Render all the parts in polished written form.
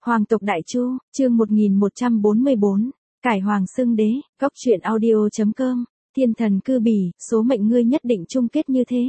Hoàng tộc Đại Chu, chương 1144, Cải Hoàng xưng đế, góc truyện audio.com, Thiên thần cư bỉ, số mệnh ngươi nhất định chung kết như thế.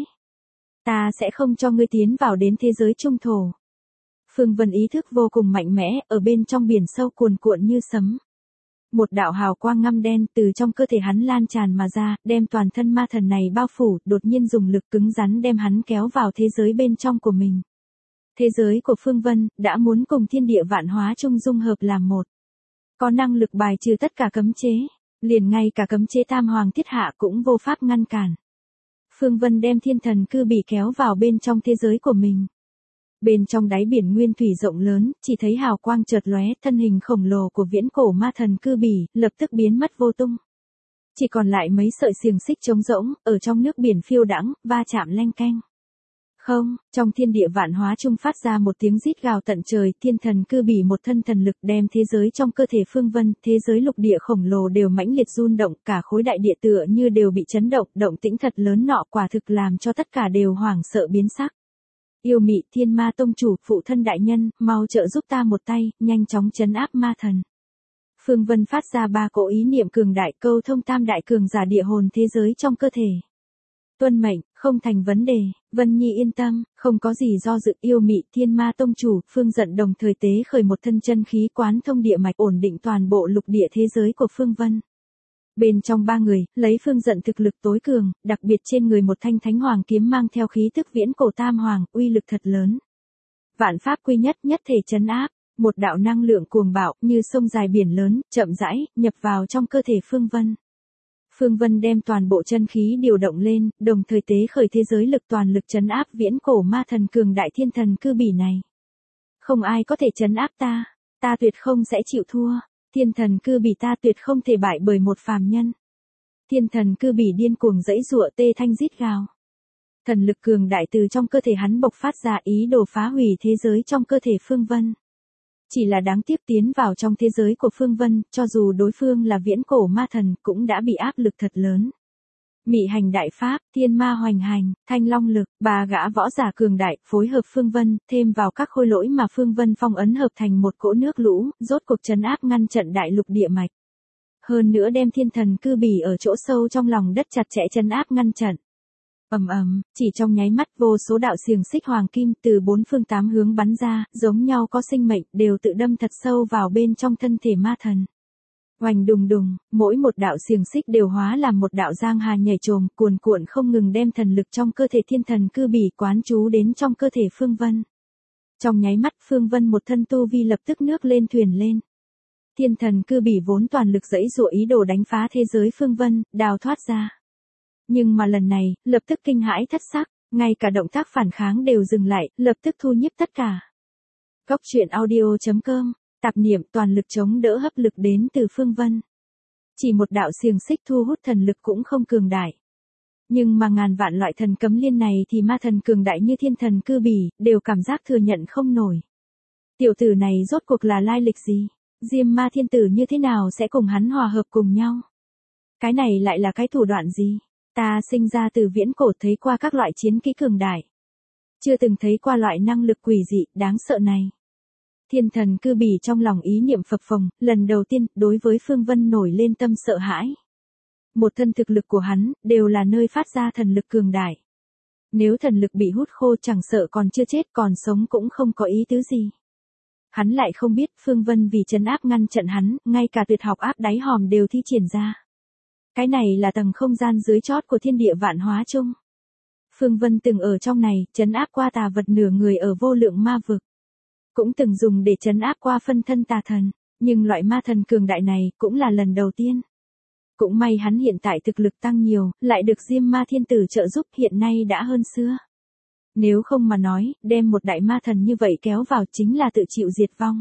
Ta sẽ không cho ngươi tiến vào đến thế giới trung thổ. Phương Vân ý thức vô cùng mạnh mẽ, ở bên trong biển sâu cuồn cuộn như sấm. Một đạo hào quang ngăm đen từ trong cơ thể hắn lan tràn mà ra, đem toàn thân ma thần này bao phủ, đột nhiên dùng lực cứng rắn đem hắn kéo vào thế giới bên trong của mình. Thế giới của Phương Vân, đã muốn cùng thiên địa vạn hóa chung dung hợp làm một. Có năng lực bài trừ tất cả cấm chế, liền ngay cả cấm chế tam hoàng thiết hạ cũng vô pháp ngăn cản. Phương Vân đem thiên thần cư bỉ kéo vào bên trong thế giới của mình. Bên trong đáy biển nguyên thủy rộng lớn, chỉ thấy hào quang chợt lóe, thân hình khổng lồ của viễn cổ ma thần cư bỉ, lập tức biến mất vô tung. Chỉ còn lại mấy sợi xiềng xích trống rỗng, ở trong nước biển phiêu đãng, va chạm leng keng. Không, trong thiên địa vạn hóa trung phát ra một tiếng rít gào tận trời, thiên thần cư bỉ một thân thần lực đem thế giới trong cơ thể Phương Vân, thế giới lục địa khổng lồ đều mãnh liệt run động, cả khối đại địa tựa như đều bị chấn động, động tĩnh thật lớn nọ quả thực làm cho tất cả đều hoảng sợ biến sắc. Yêu mị thiên ma tông chủ, phụ thân đại nhân, mau trợ giúp ta một tay, nhanh chóng trấn áp ma thần. Phương Vân phát ra 3 cỗ ý niệm cường đại, câu thông tam đại cường giả địa hồn thế giới trong cơ thể. Tuân mệnh, không thành vấn đề, Vân Nhi yên tâm, không có gì do dự. Yêu mị thiên ma tông chủ, Phương Dận đồng thời tế khởi một thân chân khí quán thông địa mạch, ổn định toàn bộ lục địa thế giới của Phương Vân. Bên trong 3 người, lấy Phương Dận thực lực tối cường, đặc biệt trên người một thanh thánh hoàng kiếm mang theo khí tức viễn cổ tam hoàng, uy lực thật lớn. Vạn pháp quy nhất, nhất thể trấn áp, một đạo năng lượng cuồng bạo như sông dài biển lớn, chậm rãi nhập vào trong cơ thể Phương Vân. Phương Vân đem toàn bộ chân khí điều động lên, đồng thời tế khởi thế giới lực toàn lực trấn áp viễn cổ ma thần cường đại thiên thần cư bỉ này. Không ai có thể trấn áp ta, ta tuyệt không sẽ chịu thua, thiên thần cư bỉ ta tuyệt không thể bại bởi một phàm nhân. Thiên thần cư bỉ điên cuồng giãy giụa, tê thanh rít gào. Thần lực cường đại từ trong cơ thể hắn bộc phát ra, ý đồ phá hủy thế giới trong cơ thể Phương Vân. Chỉ là đáng tiếc, tiến vào trong thế giới của Phương Vân, cho dù đối phương là viễn cổ ma thần, cũng đã bị áp lực thật lớn. Mị hành đại pháp, thiên ma hoành hành, thanh long lực, 3 gã võ giả cường đại, phối hợp Phương Vân, thêm vào các khôi lỗi mà Phương Vân phong ấn hợp thành một cỗ nước lũ, rốt cuộc trấn áp ngăn trận đại lục địa mạch. Hơn nữa đem thiên thần cư bỉ ở chỗ sâu trong lòng đất chặt chẽ trấn áp ngăn trận. Ầm ầm, chỉ trong nháy mắt vô số đạo xiềng xích hoàng kim từ 4 phương 8 hướng bắn ra, giống nhau có sinh mệnh, đều tự đâm thật sâu vào bên trong thân thể ma thần. Oành đùng đùng, mỗi một đạo xiềng xích đều hóa làm một đạo giang hà nhảy trồm, cuồn cuộn không ngừng đem thần lực trong cơ thể thiên thần cư bỉ quán trú đến trong cơ thể Phương Vân. Trong nháy mắt Phương Vân một thân tu vi lập tức nước lên thuyền lên. Thiên thần cư bỉ vốn toàn lực giãy giụa ý đồ đánh phá thế giới Phương Vân, đào thoát ra. Nhưng mà lần này, lập tức kinh hãi thất sắc, ngay cả động tác phản kháng đều dừng lại, lập tức thu nhiếp tất cả. Góc truyện audio.com, tạp niệm toàn lực chống đỡ hấp lực đến từ Phương Vân. Chỉ một đạo xiềng xích thu hút thần lực cũng không cường đại. Nhưng mà ngàn vạn loại thần cấm liên này thì ma thần cường đại như thiên thần cư bỉ, đều cảm giác thừa nhận không nổi. Tiểu tử này rốt cuộc là lai lịch gì? Diêm ma thiên tử như thế nào sẽ cùng hắn hòa hợp cùng nhau? Cái này lại là cái thủ đoạn gì? Ta sinh ra từ viễn cổ thấy qua các loại chiến kỹ cường đại. Chưa từng thấy qua loại năng lực quỷ dị, đáng sợ này. Thiên thần cư bỉ trong lòng ý niệm phập phồng, lần đầu tiên, đối với Phương Vân nổi lên tâm sợ hãi. Một thân thực lực của hắn, đều là nơi phát ra thần lực cường đại. Nếu thần lực bị hút khô chẳng sợ còn chưa chết, còn sống cũng không có ý tứ gì. Hắn lại không biết, Phương Vân vì trấn áp ngăn trận hắn, ngay cả tuyệt học áp đáy hòm đều thi triển ra. Cái này là tầng không gian dưới chót của thiên địa vạn hóa chung. Phương Vân từng ở trong này, trấn áp qua tà vật nửa người ở vô lượng ma vực. Cũng từng dùng để trấn áp qua phân thân tà thần, nhưng loại ma thần cường đại này cũng là lần đầu tiên. Cũng may hắn hiện tại thực lực tăng nhiều, lại được Diêm ma thiên tử trợ giúp, hiện nay đã hơn xưa. Nếu không mà nói, đem một đại ma thần như vậy kéo vào chính là tự chịu diệt vong.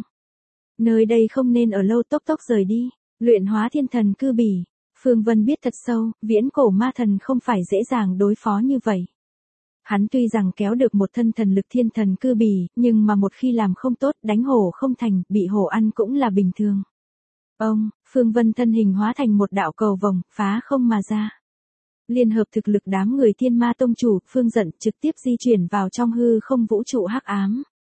Nơi đây không nên ở lâu, tốc tốc rời đi, luyện hóa thiên thần cư bỉ. Phương Vân biết thật sâu, viễn cổ ma thần không phải dễ dàng đối phó như vậy. Hắn tuy rằng kéo được một thân thần lực thiên thần cư bỉ, nhưng mà một khi làm không tốt, đánh hổ không thành, bị hổ ăn cũng là bình thường. Phương Vân thân hình hóa thành một đạo cầu vồng, phá không mà ra. Liên hợp thực lực đám người thiên ma tông chủ, Phương Dận trực tiếp di chuyển vào trong hư không vũ trụ hắc ám.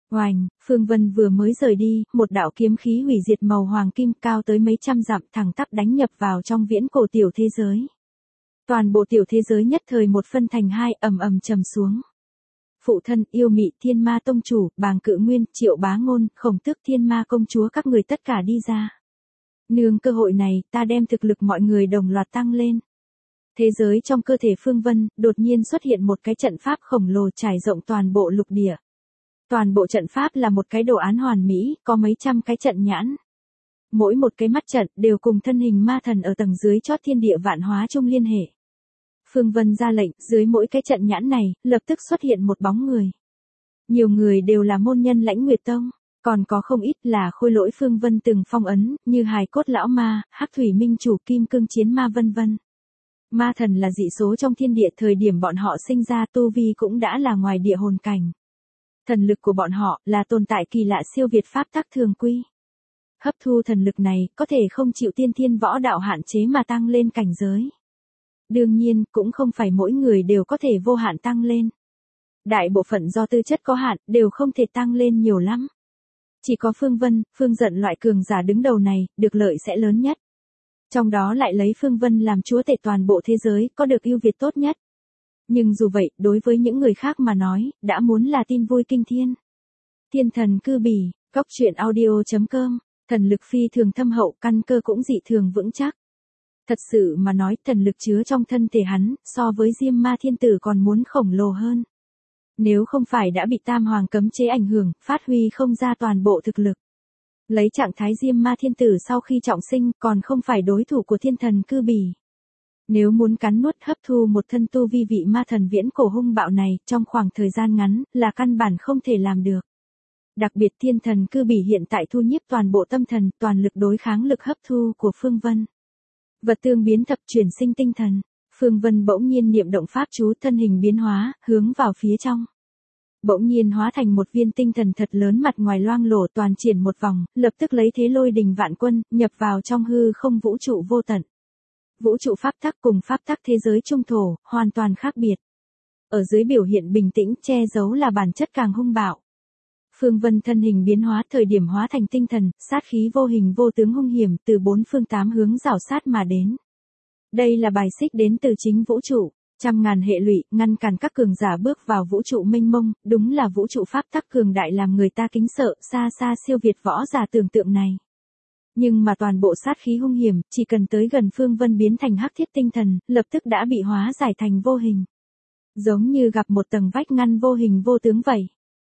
Oành, Phương Vân vừa mới rời đi, một đạo kiếm khí hủy diệt màu hoàng kim cao tới mấy trăm dặm thẳng tắp đánh nhập vào trong viễn cổ tiểu thế giới. Toàn bộ tiểu thế giới nhất thời một phân thành hai, ầm ầm trầm xuống. Phụ thân, yêu mị, Thiên Ma tông chủ, Bàng Cự Nguyên, Triệu Bá Ngôn, Khổng Tước Thiên Ma công chúa các người tất cả đi ra. Nương cơ hội này, ta đem thực lực mọi người đồng loạt tăng lên. Thế giới trong cơ thể Phương Vân, đột nhiên xuất hiện một cái trận pháp khổng lồ trải rộng toàn bộ lục địa. Toàn bộ trận pháp là một cái đồ án hoàn mỹ, có mấy trăm cái trận nhãn. Mỗi một cái mắt trận đều cùng thân hình ma thần ở tầng dưới chót thiên địa vạn hóa chung liên hệ. Phương Vân ra lệnh, dưới mỗi cái trận nhãn này, lập tức xuất hiện một bóng người. Nhiều người đều là môn nhân Lãnh Nguyệt Tông, còn có không ít là khôi lỗi Phương Vân từng phong ấn, như hài cốt lão ma, hắc thủy minh chủ, kim cương chiến ma vân vân. Ma thần là dị số trong thiên địa, thời điểm bọn họ sinh ra tu vi cũng đã là ngoài địa hồn cảnh. Thần lực của bọn họ là tồn tại kỳ lạ siêu việt pháp tắc thường quy. Hấp thu thần lực này, có thể không chịu tiên thiên võ đạo hạn chế mà tăng lên cảnh giới. Đương nhiên, cũng không phải mỗi người đều có thể vô hạn tăng lên. Đại bộ phận do tư chất có hạn, đều không thể tăng lên nhiều lắm. Chỉ có Phương Vân, Phương Dận loại cường giả đứng đầu này, được lợi sẽ lớn nhất. Trong đó lại lấy Phương Vân làm chúa tể toàn bộ thế giới, có được ưu việt tốt nhất. Nhưng dù vậy, đối với những người khác mà nói, đã muốn là tin vui kinh thiên. Thiên thần cư bỉ, cóc truyện audio.com, thần lực phi thường thâm hậu, căn cơ cũng dị thường vững chắc. Thật sự mà nói, thần lực chứa trong thân thể hắn, so với Diêm Ma Thiên Tử còn muốn khổng lồ hơn. Nếu không phải đã bị Tam Hoàng cấm chế ảnh hưởng, phát huy không ra toàn bộ thực lực. Lấy trạng thái Diêm Ma Thiên Tử sau khi trọng sinh, còn không phải đối thủ của thiên thần cư bỉ. Nếu muốn cắn nuốt hấp thu một thân tu vi vị ma thần viễn cổ hung bạo này, trong khoảng thời gian ngắn, là căn bản không thể làm được. Đặc biệt thiên thần cư bỉ hiện tại thu nhiếp toàn bộ tâm thần, toàn lực đối kháng lực hấp thu của Phương Vân. Vật tương biến thập chuyển sinh tinh thần. Phương Vân bỗng nhiên niệm động pháp chú, thân hình biến hóa, hướng vào phía trong. Bỗng nhiên hóa thành một viên tinh thần thật lớn, mặt ngoài loang lổ, toàn triển một vòng, lập tức lấy thế lôi đình vạn quân, nhập vào trong hư không vũ trụ vô tận. Vũ trụ pháp tắc cùng pháp tắc thế giới trung thổ, hoàn toàn khác biệt. Ở dưới biểu hiện bình tĩnh, che giấu là bản chất càng hung bạo. Phương Vân thân hình biến hóa, thời điểm hóa thành tinh thần, sát khí vô hình vô tướng hung hiểm từ bốn phương tám hướng rảo sát mà đến. Đây là bài xích đến từ chính vũ trụ, trăm ngàn hệ lụy, ngăn cản các cường giả bước vào vũ trụ mênh mông, đúng là vũ trụ pháp tắc cường đại làm người ta kính sợ, xa xa siêu việt võ giả tưởng tượng này. Nhưng mà toàn bộ sát khí hung hiểm, chỉ cần tới gần Phương Vân biến thành hắc thiết tinh thần, lập tức đã bị hóa giải thành vô hình. Giống như gặp một tầng vách ngăn vô hình vô tướng vậy.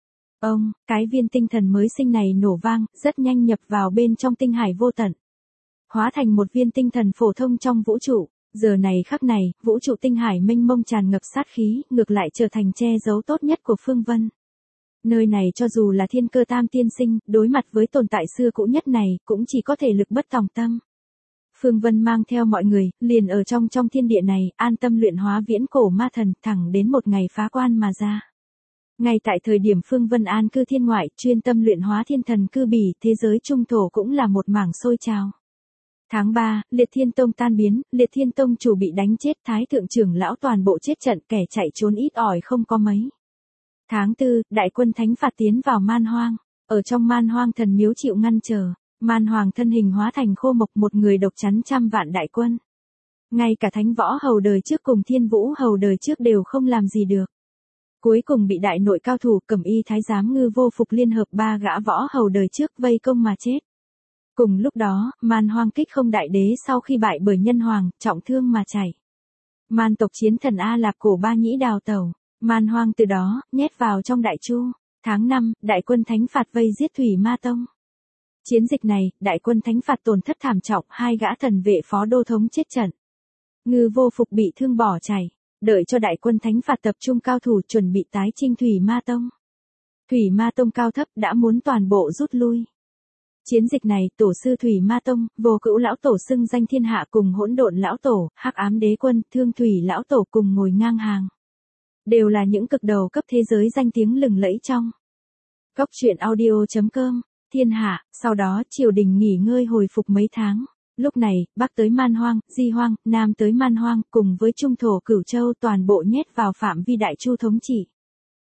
Cái viên tinh thần mới sinh này nổ vang, rất nhanh nhập vào bên trong tinh hải vô tận. Hóa thành một viên tinh thần phổ thông trong vũ trụ, giờ này khắc này, vũ trụ tinh hải mênh mông tràn ngập sát khí, ngược lại trở thành che giấu tốt nhất của Phương Vân. Nơi này cho dù là Thiên Cơ Tam tiên sinh, đối mặt với tồn tại xưa cũ nhất này, cũng chỉ có thể lực bất tòng tâm. Phương Vân mang theo mọi người, liền ở trong thiên địa này, an tâm luyện hóa viễn cổ ma thần, thẳng đến một ngày phá quan mà ra. Ngay tại thời điểm Phương Vân an cư thiên ngoại, chuyên tâm luyện hóa thiên thần cư bỉ, thế giới trung thổ cũng là một mảng sôi trào. Tháng 3, Liệt Thiên Tông tan biến, Liệt Thiên Tông chủ bị đánh chết, Thái thượng trưởng lão toàn bộ chết trận, kẻ chạy trốn ít ỏi không có mấy. Tháng 4, đại quân thánh phạt tiến vào man hoang, ở trong man hoang thần miếu chịu ngăn trở, man hoàng thân hình hóa thành khô mộc, một người độc chắn trăm vạn đại quân. Ngay cả thánh võ hầu đời trước cùng thiên vũ hầu đời trước đều không làm gì được. Cuối cùng bị đại nội cao thủ Cẩm Y thái giám Ngư Vô Phục liên hợp ba gã võ hầu đời trước vây công mà chết. Cùng lúc đó, man hoang kích không đại đế sau khi bại bởi nhân hoàng, trọng thương mà chảy. Man tộc chiến thần A Lạp cổ ba nhĩ đào tẩu, man hoang từ đó, nhét vào trong đại chu. Tháng 5, đại quân thánh phạt vây giết Thủy Ma Tông. Chiến dịch này, đại quân thánh phạt tổn thất thảm trọng, hai gã thần vệ phó đô thống chết trận. Ngư Vô Phục bị thương bỏ chạy, đợi cho đại quân thánh phạt tập trung cao thủ chuẩn bị tái chinh Thủy Ma Tông. Thủy Ma Tông cao thấp đã muốn toàn bộ rút lui. Chiến dịch này, tổ sư Thủy Ma Tông, Vô Cữu lão tổ xưng danh thiên hạ cùng Hỗn Độn lão tổ, Hắc Ám đế quân, Thương Thủy lão tổ cùng ngồi ngang hàng. Đều là những cực đầu cấp thế giới danh tiếng lừng lẫy trong. Cóc truyện audio.com, thiên hạ, sau đó triều đình nghỉ ngơi hồi phục mấy tháng. Lúc này, Bắc tới Man Hoang, Di Hoang, Nam tới Man Hoang, cùng với Trung thổ Cửu Châu toàn bộ nhét vào phạm vi đại chu thống trị.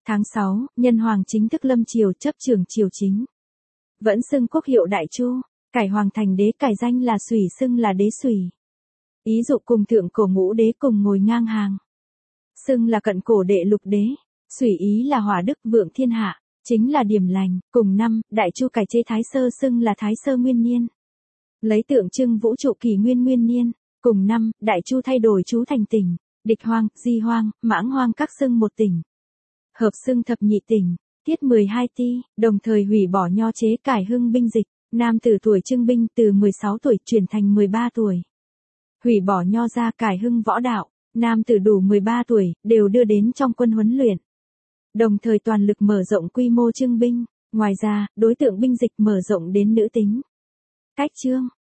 Tháng 6, nhân hoàng chính thức lâm triều chấp trưởng triều chính. Vẫn xưng quốc hiệu Đại Chu, cải hoàng thành đế, cải danh là Sủy, xưng là đế Sủy. Ý dụ cùng thượng cổ Ngũ đế cùng ngồi ngang hàng. Xưng là cận cổ đệ Lục đế. Sủy ý là hỏa đức vượng thiên hạ, chính là điểm lành. Cùng năm, Đại Chu cải chế Thái Sơ, xưng là Thái Sơ nguyên niên. Lấy tượng trưng vũ trụ kỷ nguyên nguyên niên. Cùng năm, Đại Chu thay đổi chú thành tỉnh, Địch Hoang, Di Hoang, Mãng Hoang các xưng một tỉnh. Hợp xưng thập nhị tỉnh, tiết 12 ti, đồng thời hủy bỏ nho chế, cải hưng binh dịch. Nam tử tuổi trưng binh từ 16 tuổi chuyển thành 13 tuổi. Hủy bỏ nho gia, cải hưng võ đạo. Nam tử đủ 13 tuổi, đều đưa đến trong quân huấn luyện. Đồng thời toàn lực mở rộng quy mô trưng binh. Ngoài ra, đối tượng binh dịch mở rộng đến nữ tính. Cách chương